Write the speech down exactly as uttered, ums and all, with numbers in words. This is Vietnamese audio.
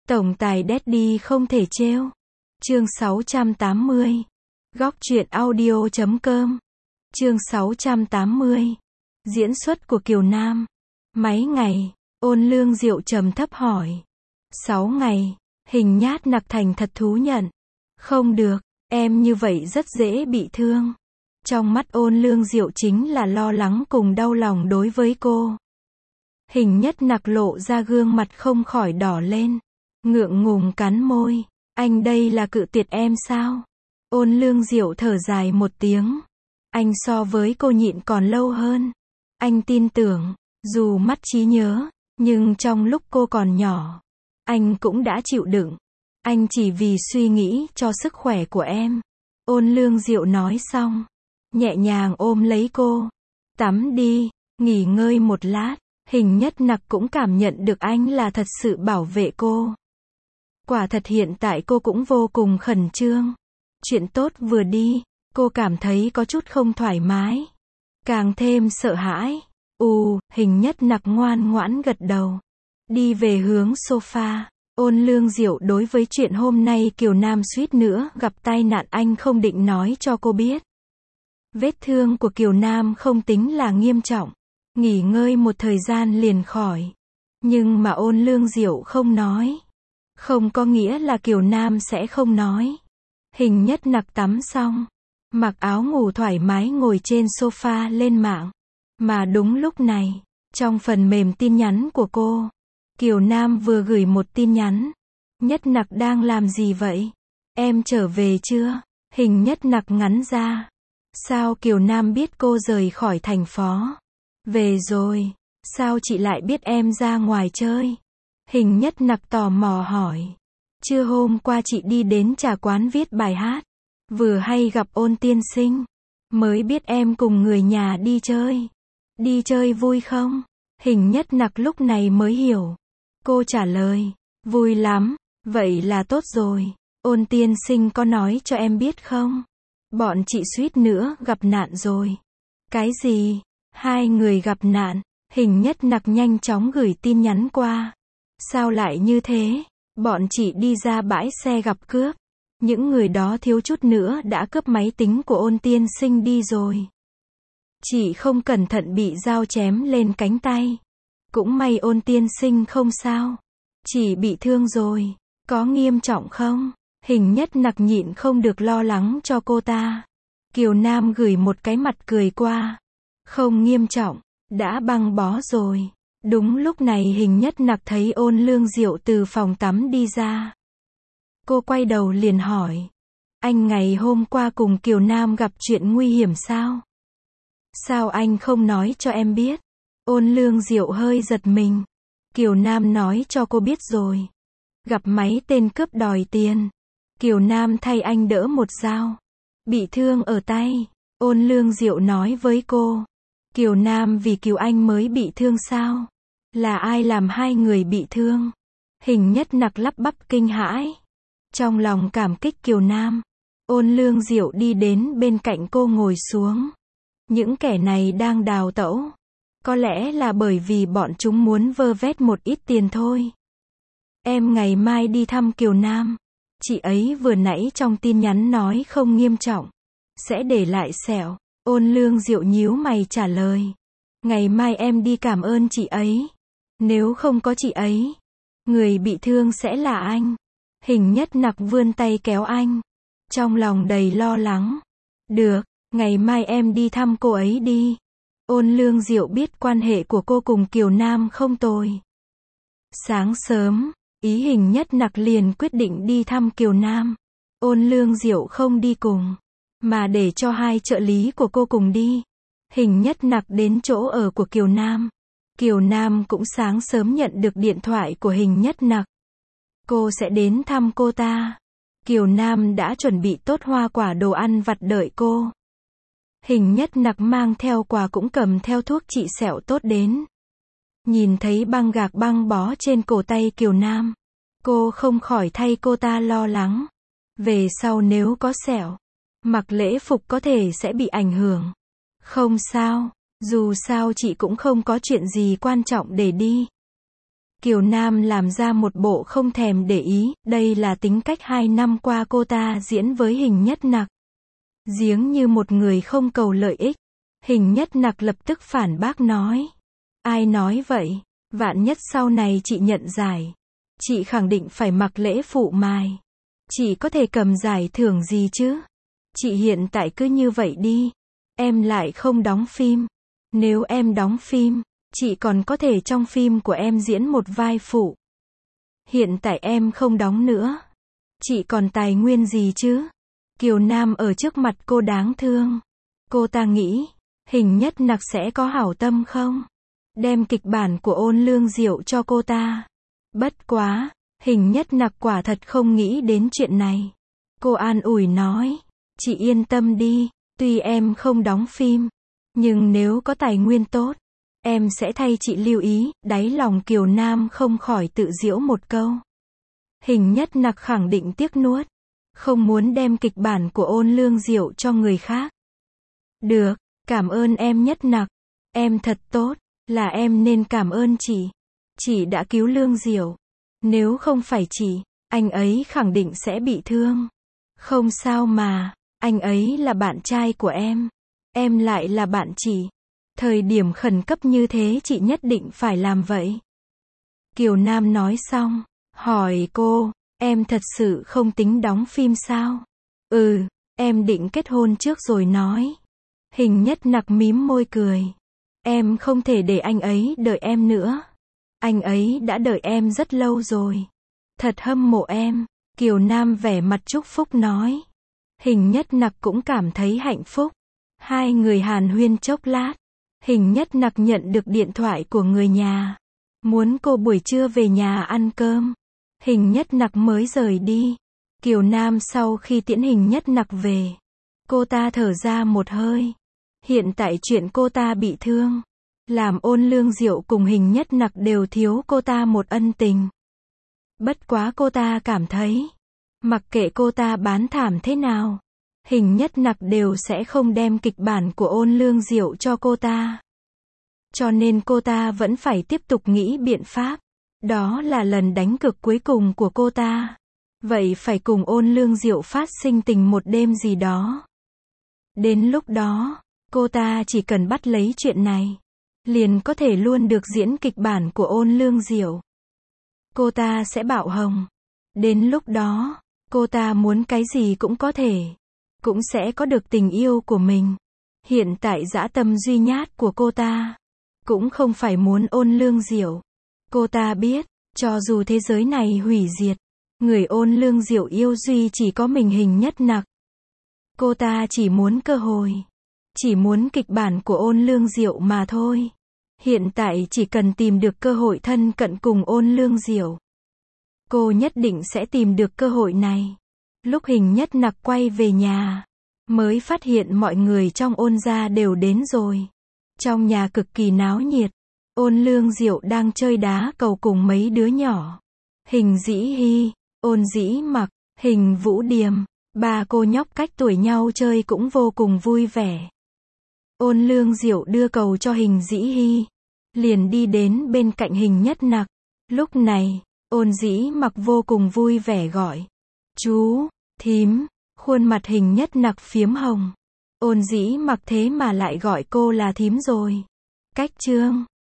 Tổng tài Daddy không thể trêu. Chương sáu trăm tám mươi. Góc truyện audio chấm com. Chương sáu trăm tám mươi. Diễn xuất của Kiều Nam. Mấy ngày? Ôn Lương Diệu trầm thấp hỏi. Sáu ngày. Hình Nhát Nặc thành thật thú nhận. Không được, em như vậy rất dễ bị thương. Trong mắt Ôn Lương Diệu chính là lo lắng cùng đau lòng đối với cô. Hình Nhất Nặc lộ ra gương mặt không khỏi đỏ lên. Ngượng ngùng cắn môi. Anh đây là cự tuyệt em sao? Ôn Lương Diệu thở dài một tiếng. Anh so với cô nhịn còn lâu hơn. Anh tin tưởng, dù mất trí nhớ, nhưng trong lúc cô còn nhỏ, anh cũng đã chịu đựng. Anh chỉ vì suy nghĩ cho sức khỏe của em. Ôn Lương Diệu nói xong, nhẹ nhàng ôm lấy cô. Tắm đi, nghỉ ngơi một lát. Hình Nhất Nặc cũng cảm nhận được anh là thật sự bảo vệ cô. Quả thật hiện tại cô cũng vô cùng khẩn trương. Chuyện tốt vừa đi, cô cảm thấy có chút không thoải mái. Càng thêm sợ hãi. Ù, Hình Nhất Nặc ngoan ngoãn gật đầu. Đi về hướng sofa. Ôn Lương Diệu đối với chuyện hôm nay Kiều Nam suýt nữa gặp tai nạn anh không định nói cho cô biết. Vết thương của Kiều Nam không tính là nghiêm trọng. Nghỉ ngơi một thời gian liền khỏi. Nhưng mà Ôn Lương Diệu không nói. Không có nghĩa là Kiều Nam sẽ không nói. Hình Nhất Nặc tắm xong, mặc áo ngủ thoải mái ngồi trên sofa lên mạng. Mà đúng lúc này, trong phần mềm tin nhắn của cô, Kiều Nam vừa gửi một tin nhắn. Nhất Nặc đang làm gì vậy? Em trở về chưa? Hình Nhất Nặc ngắn ra. Sao Kiều Nam biết cô rời khỏi thành phố? Về rồi. Sao chị lại biết em ra ngoài chơi? Hình Nhất Nặc tò mò hỏi. Trưa hôm qua chị đi đến trà quán viết bài hát. Vừa hay gặp Ôn tiên sinh. Mới biết em cùng người nhà đi chơi. Đi chơi vui không? Hình Nhất Nặc lúc này mới hiểu. Cô trả lời. Vui lắm. Vậy là tốt rồi. Ôn tiên sinh có nói cho em biết không? Bọn chị suýt nữa gặp nạn rồi. Cái gì? Hai người gặp nạn. Hình Nhất Nặc nhanh chóng gửi tin nhắn qua. Sao lại như thế? Bọn chị đi ra bãi xe gặp cướp. Những người đó thiếu chút nữa đã cướp máy tính của Ôn tiên sinh đi rồi. Chị không cẩn thận bị dao chém lên cánh tay. Cũng may Ôn tiên sinh không sao. Chỉ bị thương rồi. Có nghiêm trọng không? Hình Nhất Nặc nhịn không được lo lắng cho cô ta. Kiều Nam gửi một cái mặt cười qua. Không nghiêm trọng. Đã băng bó rồi. Đúng lúc này Hình Nhất Nặc thấy Ôn Lương Diệu từ phòng tắm đi ra. Cô quay đầu liền hỏi. Anh ngày hôm qua cùng Kiều Nam gặp chuyện nguy hiểm sao? Sao anh không nói cho em biết? Ôn Lương Diệu hơi giật mình. Kiều Nam nói cho cô biết rồi. Gặp mấy tên cướp đòi tiền. Kiều Nam thay anh đỡ một dao. Bị thương ở tay. Ôn Lương Diệu nói với cô. Kiều Nam vì cứu anh mới bị thương sao? Là ai làm hai người bị thương? Hình Nhất Nặc lắp bắp kinh hãi. Trong lòng cảm kích Kiều Nam. Ôn Lương Diệu đi đến bên cạnh cô ngồi xuống. Những kẻ này đang đào tẩu. Có lẽ là bởi vì bọn chúng muốn vơ vét một ít tiền thôi. Em ngày mai đi thăm Kiều Nam. Chị ấy vừa nãy trong tin nhắn nói không nghiêm trọng. Sẽ để lại sẹo. Ôn Lương Diệu nhíu mày trả lời. Ngày mai em đi cảm ơn chị ấy. Nếu không có chị ấy, người bị thương sẽ là anh. Hình Nhất Nặc vươn tay kéo anh. Trong lòng đầy lo lắng. Được, ngày mai em đi thăm cô ấy đi. Ôn Lương Diệu biết quan hệ của cô cùng Kiều Nam không tồi. Sáng sớm, ý Hình Nhất Nặc liền quyết định đi thăm Kiều Nam. Ôn Lương Diệu không đi cùng, mà để cho hai trợ lý của cô cùng đi. Hình Nhất Nặc đến chỗ ở của Kiều Nam. Kiều Nam cũng sáng sớm nhận được điện thoại của Hình Nhất Nặc. Cô sẽ đến thăm cô ta. Kiều Nam đã chuẩn bị tốt hoa quả đồ ăn vặt đợi cô. Hình Nhất Nặc mang theo quà cũng cầm theo thuốc trị sẹo tốt đến. Nhìn thấy băng gạc băng bó trên cổ tay Kiều Nam. Cô không khỏi thay cô ta lo lắng. Về sau nếu có sẹo, mặc lễ phục có thể sẽ bị ảnh hưởng. Không sao, dù sao chị cũng không có chuyện gì quan trọng để đi. Kiều Nam làm ra một bộ không thèm để ý, đây là tính cách hai năm qua cô ta diễn với Hình Nhất Nặc. Giếng như một người không cầu lợi ích. Hình Nhất Nặc lập tức phản bác nói. Ai nói vậy? Vạn nhất sau này chị nhận giải. Chị khẳng định phải mặc lễ phụ mài. Chị có thể cầm giải thưởng gì chứ? Chị hiện tại cứ như vậy đi. Em lại không đóng phim. Nếu em đóng phim, chị còn có thể trong phim của em diễn một vai phụ. Hiện tại em không đóng nữa. Chị còn tài nguyên gì chứ? Kiều Nam ở trước mặt cô đáng thương. Cô ta nghĩ, Hình Nhất Nặc sẽ có hảo tâm không? Đem kịch bản của Ôn Lương Diệu cho cô ta. Bất quá, Hình Nhất Nặc quả thật không nghĩ đến chuyện này. Cô an ủi nói, chị yên tâm đi, tuy em không đóng phim, nhưng nếu có tài nguyên tốt, em sẽ thay chị lưu ý. Đáy lòng Kiều Nam không khỏi tự giễu một câu. Hình Nhất Nặc khẳng định tiếc nuốt, không muốn đem kịch bản của Ôn Lương Diệu cho người khác. Được, cảm ơn em Nhất Nặc, em thật tốt, là em nên cảm ơn chị. Chị đã cứu Lương Diệu. Nếu không phải chị, anh ấy khẳng định sẽ bị thương. Không sao mà, anh ấy là bạn trai của em. Em lại là bạn chị. Thời điểm khẩn cấp như thế chị nhất định phải làm vậy. Kiều Nam nói xong, hỏi cô, em thật sự không tính đóng phim sao? Ừ, em định kết hôn trước rồi nói. Hình Nhất Nặc mím môi cười. Em không thể để anh ấy đợi em nữa. Anh ấy đã đợi em rất lâu rồi. Thật hâm mộ em. Kiều Nam vẻ mặt chúc phúc nói. Hình Nhất Nặc cũng cảm thấy hạnh phúc. Hai người hàn huyên chốc lát. Hình Nhất Nặc nhận được điện thoại của người nhà. Muốn cô buổi trưa về nhà ăn cơm. Hình Nhất Nặc mới rời đi. Kiều Nam sau khi tiễn Hình Nhất Nặc về, cô ta thở ra một hơi. Hiện tại chuyện cô ta bị thương, làm Ôn Lương Diệu cùng Hình Nhất Nặc đều thiếu cô ta một ân tình. Bất quá cô ta cảm thấy, mặc kệ cô ta bán thảm thế nào, Hình Nhất Nặc đều sẽ không đem kịch bản của Ôn Lương Diệu cho cô ta. Cho nên cô ta vẫn phải tiếp tục nghĩ biện pháp. Đó là lần đánh cược cuối cùng của cô ta. Vậy phải cùng Ôn Lương Diệu phát sinh tình một đêm gì đó. Đến lúc đó, cô ta chỉ cần bắt lấy chuyện này, liền có thể luôn được diễn kịch bản của Ôn Lương Diệu. Cô ta sẽ bạo hồng. Đến lúc đó, cô ta muốn cái gì cũng có thể. Cũng sẽ có được tình yêu của mình. Hiện tại dã tâm duy nhất của cô ta cũng không phải muốn Ôn Lương Diệu. Cô ta biết, cho dù thế giới này hủy diệt, người Ôn Lương Diệu yêu duy chỉ có mình Hình Nhất Nặc. Cô ta chỉ muốn cơ hội, chỉ muốn kịch bản của Ôn Lương Diệu mà thôi. Hiện tại chỉ cần tìm được cơ hội thân cận cùng Ôn Lương Diệu, cô nhất định sẽ tìm được cơ hội này. Lúc Hình Nhất Nặc quay về nhà, mới phát hiện mọi người trong Ôn gia đều đến rồi. Trong nhà cực kỳ náo nhiệt. Ôn Lương Diệu đang chơi đá cầu cùng mấy đứa nhỏ. Hình Dĩ Hy, Ôn Dĩ Mặc, Hình Vũ Điềm, ba cô nhóc cách tuổi nhau chơi cũng vô cùng vui vẻ. Ôn Lương Diệu đưa cầu cho Hình Dĩ Hy, liền đi đến bên cạnh Hình Nhất Nặc. Lúc này, Ôn Dĩ Mặc vô cùng vui vẻ gọi, chú, thím, khuôn mặt Hình Nhất Nặc phiếm hồng. Ôn Dĩ Mặc thế mà lại gọi cô là thím rồi. Cách trương.